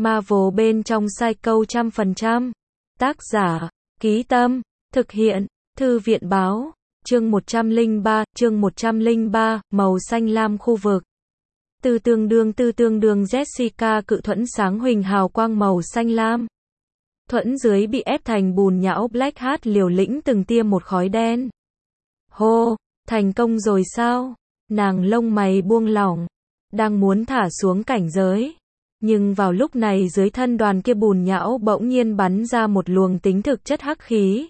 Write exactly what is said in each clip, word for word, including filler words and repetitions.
Marvel bên trong Psycho trăm phần trăm. Tác giả, Ký Tâm, thực hiện, Thư viện Báo, chương một trăm lẻ ba, chương một trăm lẻ ba, màu xanh lam khu vực. Từ tương đương từ tương đương Jessica cự thuẫn sáng huỳnh hào quang màu xanh lam. Thuẫn dưới bị ép thành bùn nhão Blackheart liều lĩnh từng tia một khói đen. Hô, thành công rồi sao? Nàng lông mày buông lỏng, đang muốn thả xuống cảnh giới. Nhưng vào lúc này dưới thân đoàn kia bùn nhão bỗng nhiên bắn ra một luồng tính thực chất hắc khí.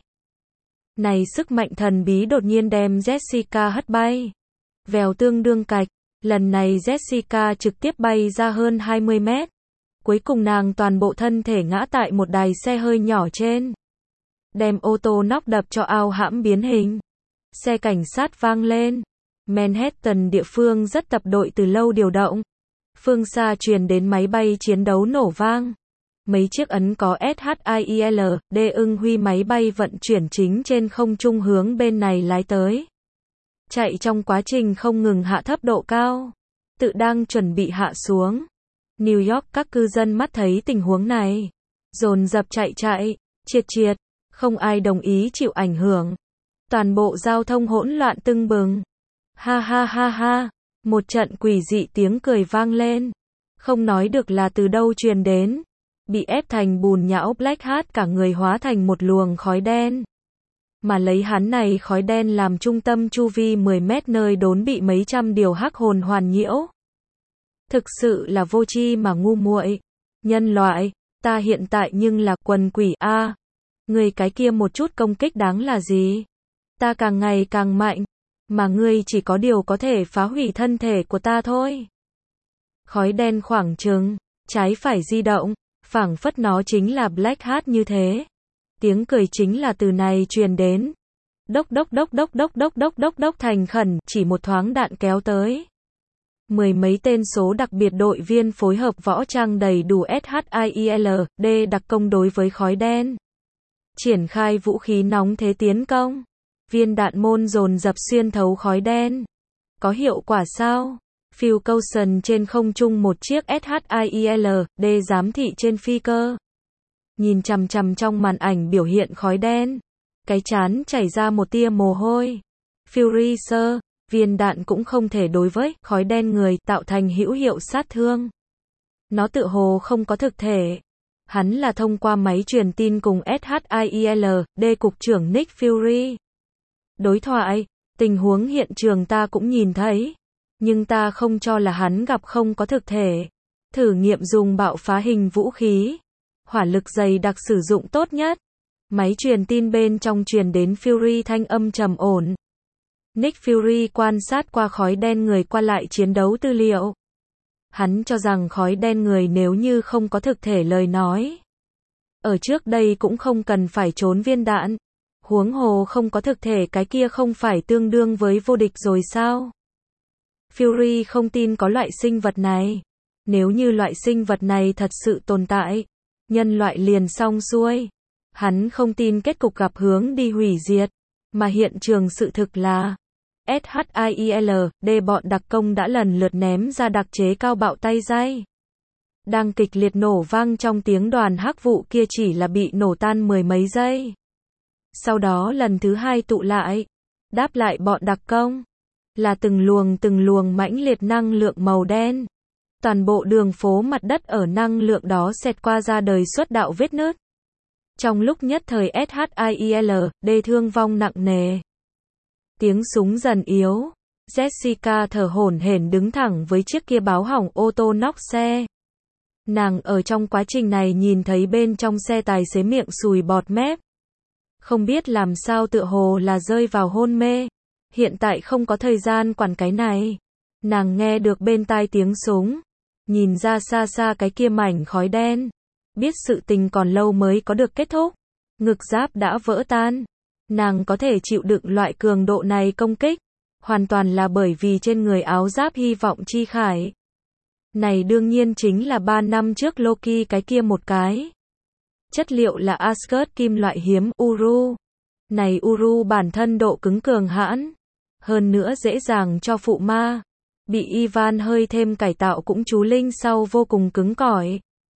Này sức mạnh thần bí đột nhiên đem Jessica hất bay. Vèo tương đương cạch, lần này Jessica trực tiếp bay ra hơn hai mươi mét. Cuối cùng nàng toàn bộ thân thể ngã tại một đài xe hơi nhỏ trên. Đem ô tô nóc đập cho ao hãm biến hình. Xe cảnh sát vang lên. Manhattan địa phương rất tập đội từ lâu điều động. Phương xa truyền đến máy bay chiến đấu nổ vang. Mấy chiếc ấn có SHIELD ưng huy máy bay vận chuyển chính trên không trung hướng bên này lái tới. Chạy trong quá trình không ngừng hạ thấp độ cao. Tự đang chuẩn bị hạ xuống. New York các cư dân mắt thấy tình huống này. Dồn dập chạy chạy, triệt triệt, không ai đồng ý chịu ảnh hưởng. Toàn bộ giao thông hỗn loạn tưng bừng. Ha ha ha ha, một trận quỷ dị tiếng cười vang lên. Không nói được là từ đâu truyền đến. Bị ép thành bùn nhão Blackheart cả người hóa thành một luồng khói đen. Mà lấy hắn này khói đen làm trung tâm chu vi mười mét nơi đốn bị mấy trăm điều hắc hồn hoàn nhiễu. Thực sự là vô tri mà ngu muội. Nhân loại, ta hiện tại nhưng là quần quỷ a. Người cái kia một chút công kích đáng là gì? Ta càng ngày càng mạnh, mà ngươi chỉ có điều có thể phá hủy thân thể của ta thôi. Khói đen khoảng chừng, trái phải di động, phảng phất nó chính là Blackheart như thế. Tiếng cười chính là từ này truyền đến. Đốc đốc đốc đốc đốc đốc đốc đốc đốc thành khẩn, chỉ một thoáng đạn kéo tới. Mười mấy tên số đặc biệt đội viên phối hợp võ trang đầy đủ SHIELD đặc công đối với khói đen. Triển khai vũ khí nóng thế tiến công. Viên đạn môn dồn dập xuyên thấu khói đen. Có hiệu quả sao? Phil Coulson trên không trung một chiếc SHIELD giám thị trên phi cơ. Nhìn chằm chằm trong màn ảnh biểu hiện khói đen. Cái trán chảy ra một tia mồ hôi. Fury sir, viên đạn cũng không thể đối với khói đen người tạo thành hữu hiệu sát thương. Nó tự hồ không có thực thể. Hắn là thông qua máy truyền tin cùng SHIELD cục trưởng Nick Fury. Đối thoại, tình huống hiện trường ta cũng nhìn thấy. Nhưng ta không cho là hắn gặp không có thực thể. Thử nghiệm dùng bạo phá hình vũ khí. Hỏa lực dày đặc sử dụng tốt nhất. Máy truyền tin bên trong truyền đến Fury thanh âm trầm ổn. Nick Fury quan sát qua khói đen người qua lại chiến đấu tư liệu. Hắn cho rằng khói đen người nếu như không có thực thể lời nói. Ở trước đây cũng không cần phải trốn viên đạn. Huống hồ không có thực thể cái kia không phải tương đương với vô địch rồi sao? Fury không tin có loại sinh vật này. Nếu như loại sinh vật này thật sự tồn tại, nhân loại liền xong xuôi. Hắn không tin kết cục gặp hướng đi hủy diệt, mà hiện trường sự thực là SHIELD bọn đặc công đã lần lượt ném ra đặc chế cao bạo tay dây. Đang kịch liệt nổ vang trong tiếng đoàn hắc vụ kia chỉ là bị nổ tan mười mấy giây. Sau đó lần thứ hai tụ lại, đáp lại bọn đặc công. Là từng luồng từng luồng mãnh liệt năng lượng màu đen. Toàn bộ đường phố mặt đất ở năng lượng đó xẹt qua ra đời xuất đạo vết nứt. Trong lúc nhất thời SHIELD thương vong nặng nề. Tiếng súng dần yếu. Jessica thở hổn hển đứng thẳng với chiếc kia báo hỏng ô tô nóc xe. Nàng ở trong quá trình này nhìn thấy bên trong xe tài xế miệng sùi bọt mép. Không biết làm sao tựa hồ là rơi vào hôn mê. Hiện tại không có thời gian quản cái này. Nàng nghe được bên tai tiếng súng. Nhìn ra xa xa cái kia mảnh khói đen. Biết sự tình còn lâu mới có được kết thúc. Ngực giáp đã vỡ tan. Nàng có thể chịu đựng loại cường độ này công kích. Hoàn toàn là bởi vì trên người áo giáp hy vọng chi khải. Này đương nhiên chính là ba năm trước Loki cái kia một cái. Chất liệu là Asgard kim loại hiếm Uru. Này Uru bản thân độ cứng cường hãn. Hơn nữa dễ dàng cho phụ ma. Bị Ivan hơi thêm cải tạo cũng chú linh sau vô cùng cứng cỏi.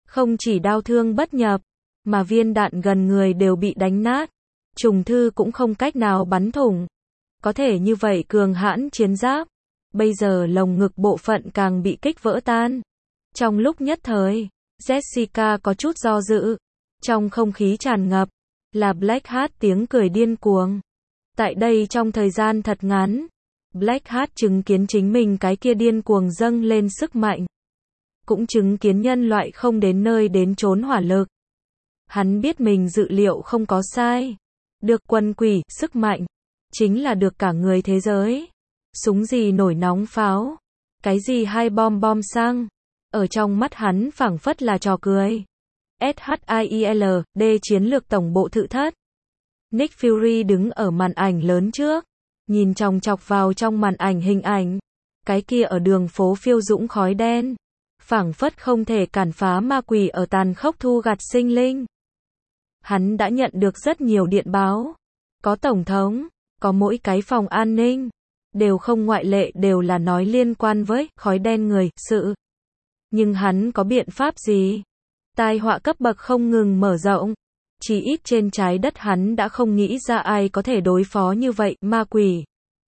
Không chỉ đau thương bất nhập, mà viên đạn gần người đều bị đánh nát. Trùng thư cũng không cách nào bắn thủng. Có thể như vậy cường hãn chiến giáp. Bây giờ lồng ngực bộ phận càng bị kích vỡ tan. Trong lúc nhất thời, Jessica có chút do dự. Trong không khí tràn ngập, là Black Hat tiếng cười điên cuồng. Tại đây trong thời gian thật ngắn, Black Hat chứng kiến chính mình cái kia điên cuồng dâng lên sức mạnh. Cũng chứng kiến nhân loại không đến nơi đến chốn hỏa lực. Hắn biết mình dự liệu không có sai. Được quân quỷ, sức mạnh, chính là được cả người thế giới. Súng gì nổi nóng pháo, cái gì hai bom bom xăng, ở trong mắt hắn phảng phất là trò cười. SHIELD, chiến lược tổng bộ thự thất. Nick Fury đứng ở màn ảnh lớn trước, nhìn chòng chọc vào trong màn ảnh hình ảnh. Cái kia ở đường phố phiêu dũng khói đen, phảng phất không thể cản phá ma quỷ ở tàn khốc thu gặt sinh linh. Hắn đã nhận được rất nhiều điện báo. Có tổng thống, có mỗi cái phòng an ninh, đều không ngoại lệ đều là nói liên quan với khói đen người, sự. Nhưng hắn có biện pháp gì? Tai họa cấp bậc không ngừng mở rộng. Chỉ ít trên trái đất hắn đã không nghĩ ra ai có thể đối phó như vậy, ma quỷ.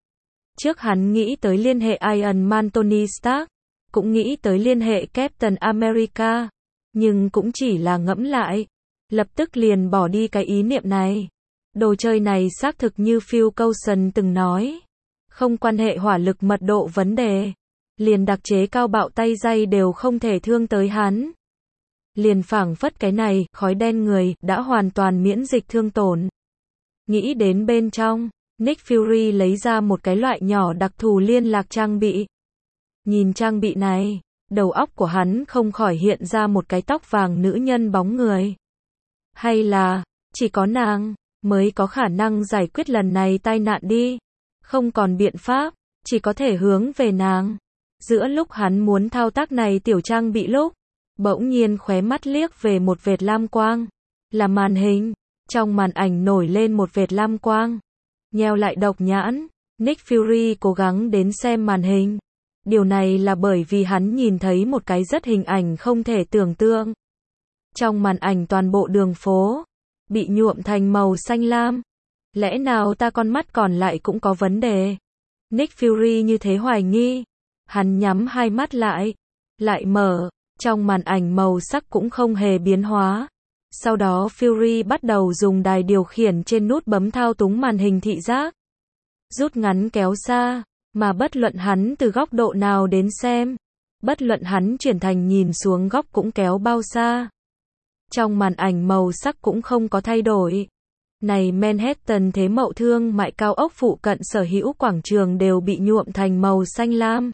Trước hắn nghĩ tới liên hệ Iron Man Tony Stark, cũng nghĩ tới liên hệ Captain America, nhưng cũng chỉ là ngẫm lại, lập tức liền bỏ đi cái ý niệm này. Đồ chơi này xác thực như Phil Coulson từng nói, không quan hệ hỏa lực mật độ vấn đề, liền đặc chế cao bạo tay dây đều không thể thương tới hắn. Liền phảng phất cái này, khói đen người, đã hoàn toàn miễn dịch thương tổn. Nghĩ đến bên trong, Nick Fury lấy ra một cái loại nhỏ đặc thù liên lạc trang bị. Nhìn trang bị này, đầu óc của hắn không khỏi hiện ra một cái tóc vàng nữ nhân bóng người. Hay là, chỉ có nàng mới có khả năng giải quyết lần này tai nạn đi. Không còn biện pháp, chỉ có thể hướng về nàng. Giữa lúc hắn muốn thao tác này tiểu trang bị lúc, bỗng nhiên khóe mắt liếc về một vệt lam quang. Là màn hình. Trong màn ảnh nổi lên một vệt lam quang. Nheo lại độc nhãn, Nick Fury cố gắng đến xem màn hình. Điều này là bởi vì hắn nhìn thấy một cái rất hình ảnh không thể tưởng tượng. Trong màn ảnh toàn bộ đường phố bị nhuộm thành màu xanh lam. Lẽ nào ta con mắt còn lại cũng có vấn đề? Nick Fury như thế hoài nghi. Hắn nhắm hai mắt lại, lại mở, trong màn ảnh màu sắc cũng không hề biến hóa. Sau đó Fury bắt đầu dùng đài điều khiển trên nút bấm thao túng màn hình thị giác. Rút ngắn kéo xa, mà bất luận hắn từ góc độ nào đến xem, bất luận hắn chuyển thành nhìn xuống góc cũng kéo bao xa. Trong màn ảnh màu sắc cũng không có thay đổi. Này Manhattan thế mậu thương mại cao ốc phụ cận sở hữu quảng trường đều bị nhuộm thành màu xanh lam.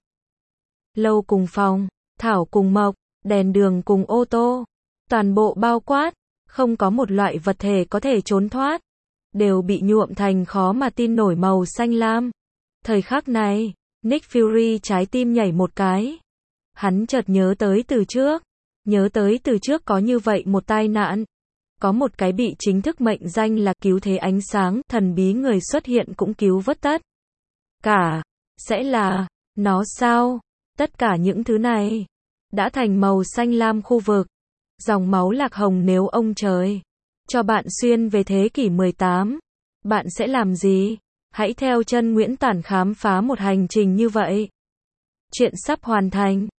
Lâu cùng phòng, thảo cùng mộc, đèn đường cùng ô tô, toàn bộ bao quát, không có một loại vật thể có thể trốn thoát, đều bị nhuộm thành khó mà tin nổi màu xanh lam. Thời khắc này, Nick Fury trái tim nhảy một cái. Hắn chợt nhớ tới từ trước, nhớ tới từ trước có như vậy một tai nạn. Có một cái bị chính thức mệnh danh là cứu thế ánh sáng, thần bí người xuất hiện cũng cứu vớt tất cả. Sẽ là, nó sao? Tất cả những thứ này đã thành màu xanh lam khu vực. Dòng máu lạc hồng nếu ông trời cho bạn xuyên về thế kỷ mười tám, bạn sẽ làm gì? Hãy theo chân Nguyễn Tản khám phá một hành trình như vậy. Chuyện sắp hoàn thành.